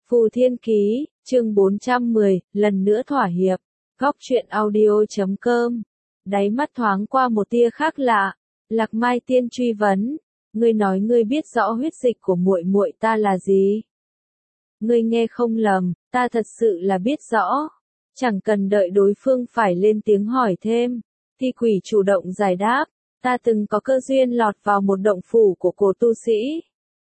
Phù Thiên Ký, chương 410, lần nữa thỏa hiệp. Góc truyện audio.com. Đáy mắt thoáng qua một tia khác lạ. Lạc Mai Tiên truy vấn, ngươi nói ngươi biết rõ huyết dịch của muội muội ta là gì? Ngươi nghe không lầm, ta thật sự là biết rõ. Chẳng cần đợi đối phương phải lên tiếng hỏi thêm, Thi Quỷ chủ động giải đáp, ta từng có cơ duyên lọt vào một động phủ của cổ tu sĩ.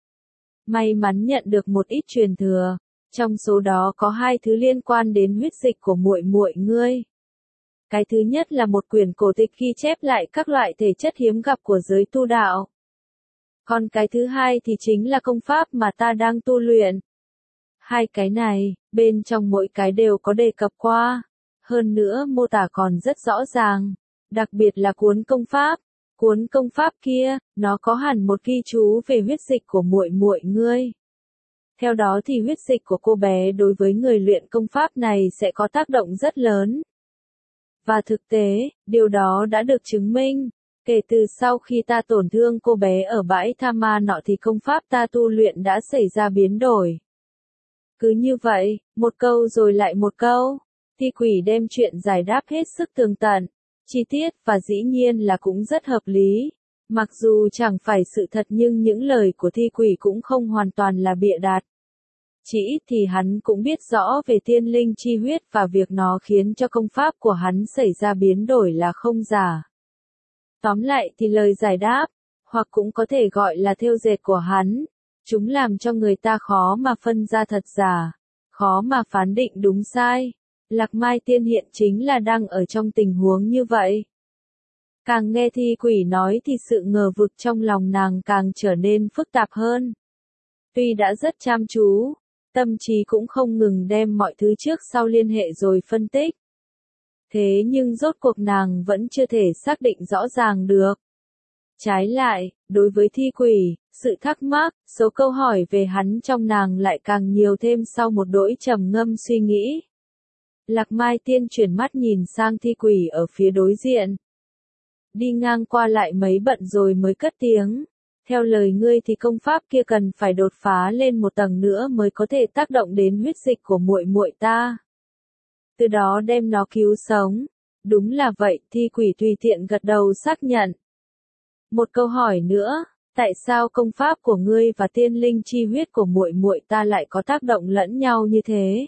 May mắn nhận được một ít truyền thừa, trong số đó có hai thứ liên quan đến huyết dịch của muội muội ngươi. Cái thứ nhất là một quyển cổ tịch ghi chép lại các loại thể chất hiếm gặp của giới tu đạo. Còn cái thứ hai thì chính là công pháp mà ta đang tu luyện. Hai cái này, bên trong mỗi cái đều có đề cập qua. Hơn nữa mô tả còn rất rõ ràng. Đặc biệt là cuốn công pháp. Cuốn công pháp kia, nó có hẳn một ghi chú về huyết dịch của muội muội ngươi. Theo đó thì huyết dịch của cô bé đối với người luyện công pháp này sẽ có tác động rất lớn. Và thực tế, điều đó đã được chứng minh. Kể từ sau khi ta tổn thương cô bé ở bãi tha ma nọ thì công pháp ta tu luyện đã xảy ra biến đổi. Cứ như vậy, một câu rồi lại một câu, Thi Quỷ đem chuyện giải đáp hết sức tường tận, chi tiết và dĩ nhiên là cũng rất hợp lý. Mặc dù chẳng phải sự thật nhưng những lời của Thi Quỷ cũng không hoàn toàn là bịa đặt. Chỉ ít thì hắn cũng biết rõ về tiên linh chi huyết và việc nó khiến cho công pháp của hắn xảy ra biến đổi là không giả. Tóm lại thì lời giải đáp, hoặc cũng có thể gọi là thêu dệt của hắn, chúng làm cho người ta khó mà phân ra thật giả, khó mà phán định đúng sai. Lạc Mai Tiên hiện chính là đang ở trong tình huống như vậy. Càng nghe Thi Quỷ nói thì sự ngờ vực trong lòng nàng càng trở nên phức tạp hơn. Tuy đã rất chăm chú, tâm trí cũng không ngừng đem mọi thứ trước sau liên hệ rồi phân tích. Thế nhưng rốt cuộc nàng vẫn chưa thể xác định rõ ràng được. Trái lại, đối với Thi Quỷ, sự thắc mắc, số câu hỏi về hắn trong nàng lại càng nhiều thêm sau một đỗi trầm ngâm suy nghĩ. Lạc Mai Tiên chuyển mắt nhìn sang Thi Quỷ ở phía đối diện. Đi ngang qua lại mấy bận rồi mới cất tiếng. Theo lời ngươi thì công pháp kia cần phải đột phá lên một tầng nữa mới có thể tác động đến huyết dịch của muội muội ta. Từ đó đem nó cứu sống. Đúng là vậy, Thi Quỷ tùy tiện gật đầu xác nhận. Một câu hỏi nữa, tại sao công pháp của ngươi và tiên linh chi huyết của muội muội ta lại có tác động lẫn nhau như thế?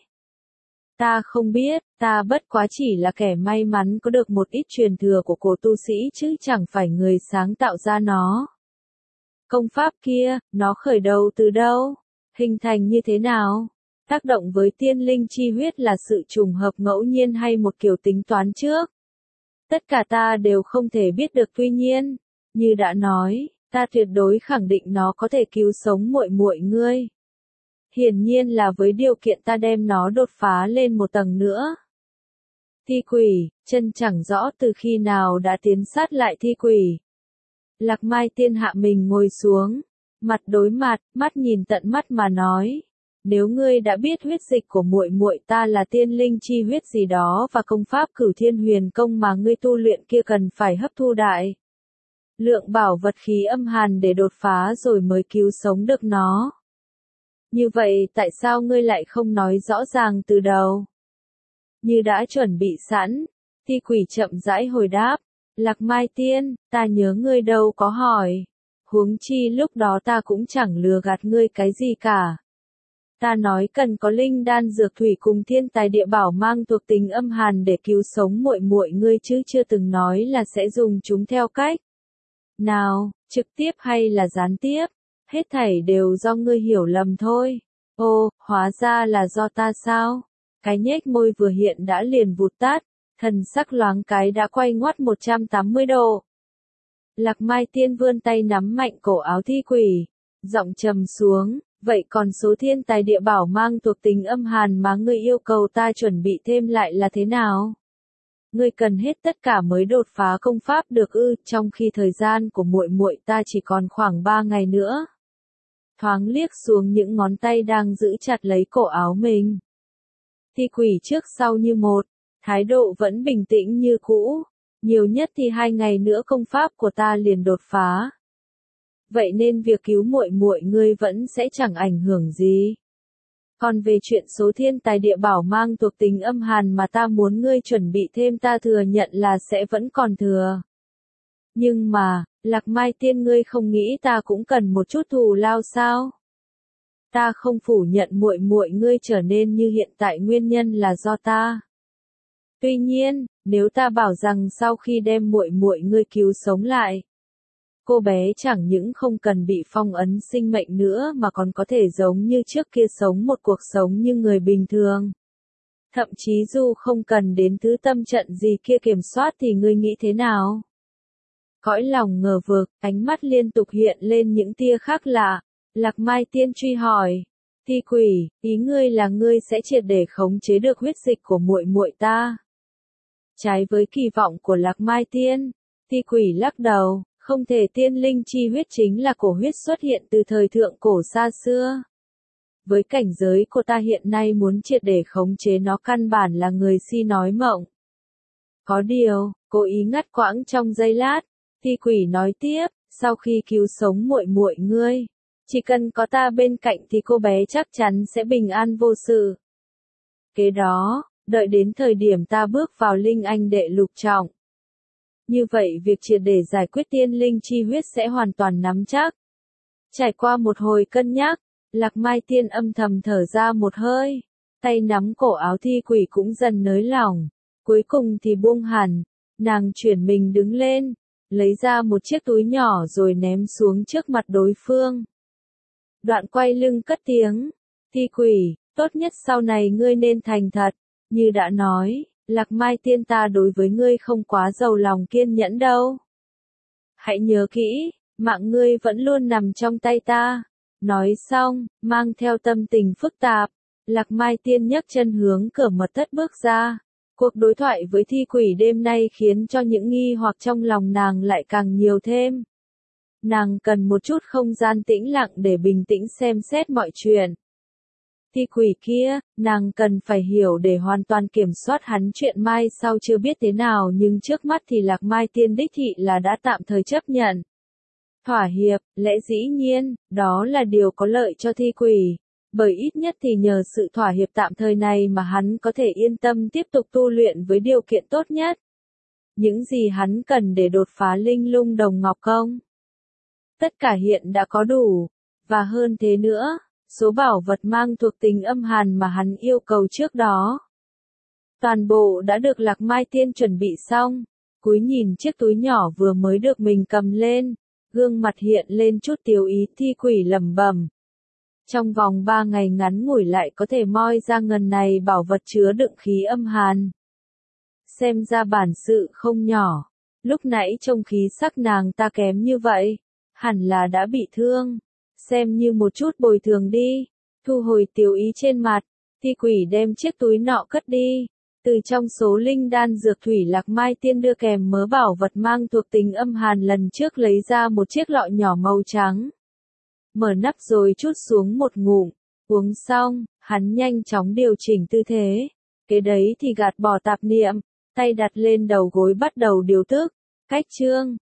Ta không biết, ta bất quá chỉ là kẻ may mắn có được một ít truyền thừa của cổ tu sĩ chứ chẳng phải người sáng tạo ra nó. Công pháp kia, nó khởi đầu từ đâu? Hình thành như thế nào? Tác động với tiên linh chi huyết là sự trùng hợp ngẫu nhiên hay một kiểu tính toán trước? Tất cả ta đều không thể biết được tuy nhiên, như đã nói, ta tuyệt đối khẳng định nó có thể cứu sống muội muội ngươi. Hiển nhiên là với điều kiện ta đem nó đột phá lên một tầng nữa. Thi Quỷ, chân chẳng rõ từ khi nào đã tiến sát lại Thi Quỷ. Lạc Mai Tiên hạ mình ngồi xuống, mặt đối mặt, mắt nhìn tận mắt mà nói. Nếu ngươi đã biết huyết dịch của muội muội ta là tiên linh chi huyết gì đó và công pháp Cửu Thiên Huyền Công mà ngươi tu luyện kia cần phải hấp thu đại lượng bảo vật khí âm hàn để đột phá rồi mới cứu sống được nó. Như vậy tại sao ngươi lại không nói rõ ràng từ đầu? Như đã chuẩn bị sẵn, Thi Quỷ chậm rãi hồi đáp, Lạc Mai Tiên, ta nhớ ngươi đâu có hỏi. Huống chi lúc đó ta cũng chẳng lừa gạt ngươi cái gì cả. Ta nói cần có linh đan dược thủy cùng thiên tài địa bảo mang thuộc tính âm hàn để cứu sống muội muội ngươi chứ chưa từng nói là sẽ dùng chúng theo cách nào, trực tiếp hay là gián tiếp. Hết thảy đều do ngươi hiểu lầm thôi. Ô, hóa ra là do ta sao? Cái nhếch môi vừa hiện đã liền vụt tắt, thần sắc loáng cái đã quay ngoắt 180 độ. Lạc Mai Tiên vươn tay nắm mạnh cổ áo Thi Quỷ, giọng trầm xuống, vậy còn số thiên tài địa bảo mang thuộc tính âm hàn mà ngươi yêu cầu ta chuẩn bị thêm lại là thế nào? Ngươi cần hết tất cả mới đột phá công pháp được ư, trong khi thời gian của muội muội ta chỉ còn khoảng 3 ngày nữa. Thoáng liếc xuống những ngón tay đang giữ chặt lấy cổ áo mình. Thi Quỷ trước sau như một, thái độ vẫn bình tĩnh như cũ, nhiều nhất thì 2 ngày nữa công pháp của ta liền đột phá. Vậy nên việc cứu muội muội ngươi vẫn sẽ chẳng ảnh hưởng gì. Còn về chuyện số thiên tài địa bảo mang thuộc tính âm hàn mà ta muốn ngươi chuẩn bị thêm, ta thừa nhận là sẽ vẫn còn thừa. Nhưng mà, Lạc Mai Tiên, ngươi không nghĩ ta cũng cần một chút thù lao sao? Ta không phủ nhận muội muội ngươi trở nên như hiện tại nguyên nhân là do ta. Tuy nhiên, nếu ta bảo rằng sau khi đem muội muội ngươi cứu sống lại, cô bé chẳng những không cần bị phong ấn sinh mệnh nữa mà còn có thể giống như trước kia sống một cuộc sống như người bình thường. Thậm chí dù không cần đến thứ tâm trận gì kia kiểm soát thì ngươi nghĩ thế nào? Cõi lòng ngờ vực, ánh mắt liên tục hiện lên những tia khác lạ. Lạc Mai Tiên truy hỏi, Thi Quỷ, ý ngươi là ngươi sẽ triệt để khống chế được huyết dịch của muội muội ta? Trái với kỳ vọng của Lạc Mai Tiên, Thi Quỷ lắc đầu, không thể, tiên linh chi huyết chính là cổ huyết xuất hiện từ thời thượng cổ xa xưa. Với cảnh giới của ta hiện nay muốn triệt để khống chế nó căn bản là người si nói mộng. Có điều, cố ý ngắt quãng trong giây lát, Thi Quỷ nói tiếp, sau khi cứu sống muội muội ngươi, chỉ cần có ta bên cạnh thì cô bé chắc chắn sẽ bình an vô sự. Kế đó, đợi đến thời điểm ta bước vào linh anh đệ lục trọng. Như vậy việc triệt để giải quyết tiên linh chi huyết sẽ hoàn toàn nắm chắc. Trải qua một hồi cân nhắc, Lạc Mai Tiên âm thầm thở ra một hơi, tay nắm cổ áo Thi Quỷ cũng dần nới lỏng, cuối cùng thì buông hẳn, nàng chuyển mình đứng lên, lấy ra một chiếc túi nhỏ rồi ném xuống trước mặt đối phương. Đoạn quay lưng cất tiếng, Thi Quỷ, tốt nhất sau này ngươi nên thành thật, như đã nói, Lạc Mai Tiên ta đối với ngươi không quá giàu lòng kiên nhẫn đâu. Hãy nhớ kỹ, mạng ngươi vẫn luôn nằm trong tay ta. Nói xong, mang theo tâm tình phức tạp, Lạc Mai Tiên nhấc chân hướng cửa mật thất bước ra. Cuộc đối thoại với Thi Quỷ đêm nay khiến cho những nghi hoặc trong lòng nàng lại càng nhiều thêm. Nàng cần một chút không gian tĩnh lặng để bình tĩnh xem xét mọi chuyện. Thi Quỷ kia, nàng cần phải hiểu để hoàn toàn kiểm soát hắn, chuyện mai sau chưa biết thế nào nhưng trước mắt thì Lạc Mai Tiên đích thị là đã tạm thời chấp nhận. Thỏa hiệp, lẽ dĩ nhiên, đó là điều có lợi cho Thi Quỷ, bởi ít nhất thì nhờ sự thỏa hiệp tạm thời này mà hắn có thể yên tâm tiếp tục tu luyện với điều kiện tốt nhất. Những gì hắn cần để đột phá linh lung đồng ngọc công, tất cả hiện đã có đủ, và hơn thế nữa, số bảo vật mang thuộc tính âm hàn mà hắn yêu cầu trước đó. Toàn bộ đã được Lạc Mai Tiên chuẩn bị xong, cúi nhìn chiếc túi nhỏ vừa mới được mình cầm lên, gương mặt hiện lên chút tiêu ý. Thi Quỷ lẩm bẩm. Trong vòng 3 ngày ngắn ngủi lại có thể moi ra ngần này bảo vật chứa đựng khí âm hàn. Xem ra bản sự không nhỏ, lúc nãy trông khí sắc nàng ta kém như vậy, hẳn là đã bị thương. Xem như một chút bồi thường đi. Thu hồi tiêu ý trên mặt, Thi Quỷ đem chiếc túi nọ cất đi. Từ trong số linh đan dược thủy Lạc Mai Tiên đưa kèm mớ bảo vật mang thuộc tính âm hàn lần trước lấy ra một chiếc lọ nhỏ màu trắng. Mở nắp rồi trút xuống một ngụm, uống xong, hắn nhanh chóng điều chỉnh tư thế. Kế đấy thì gạt bỏ tạp niệm, tay đặt lên đầu gối bắt đầu điều tức. Cách chương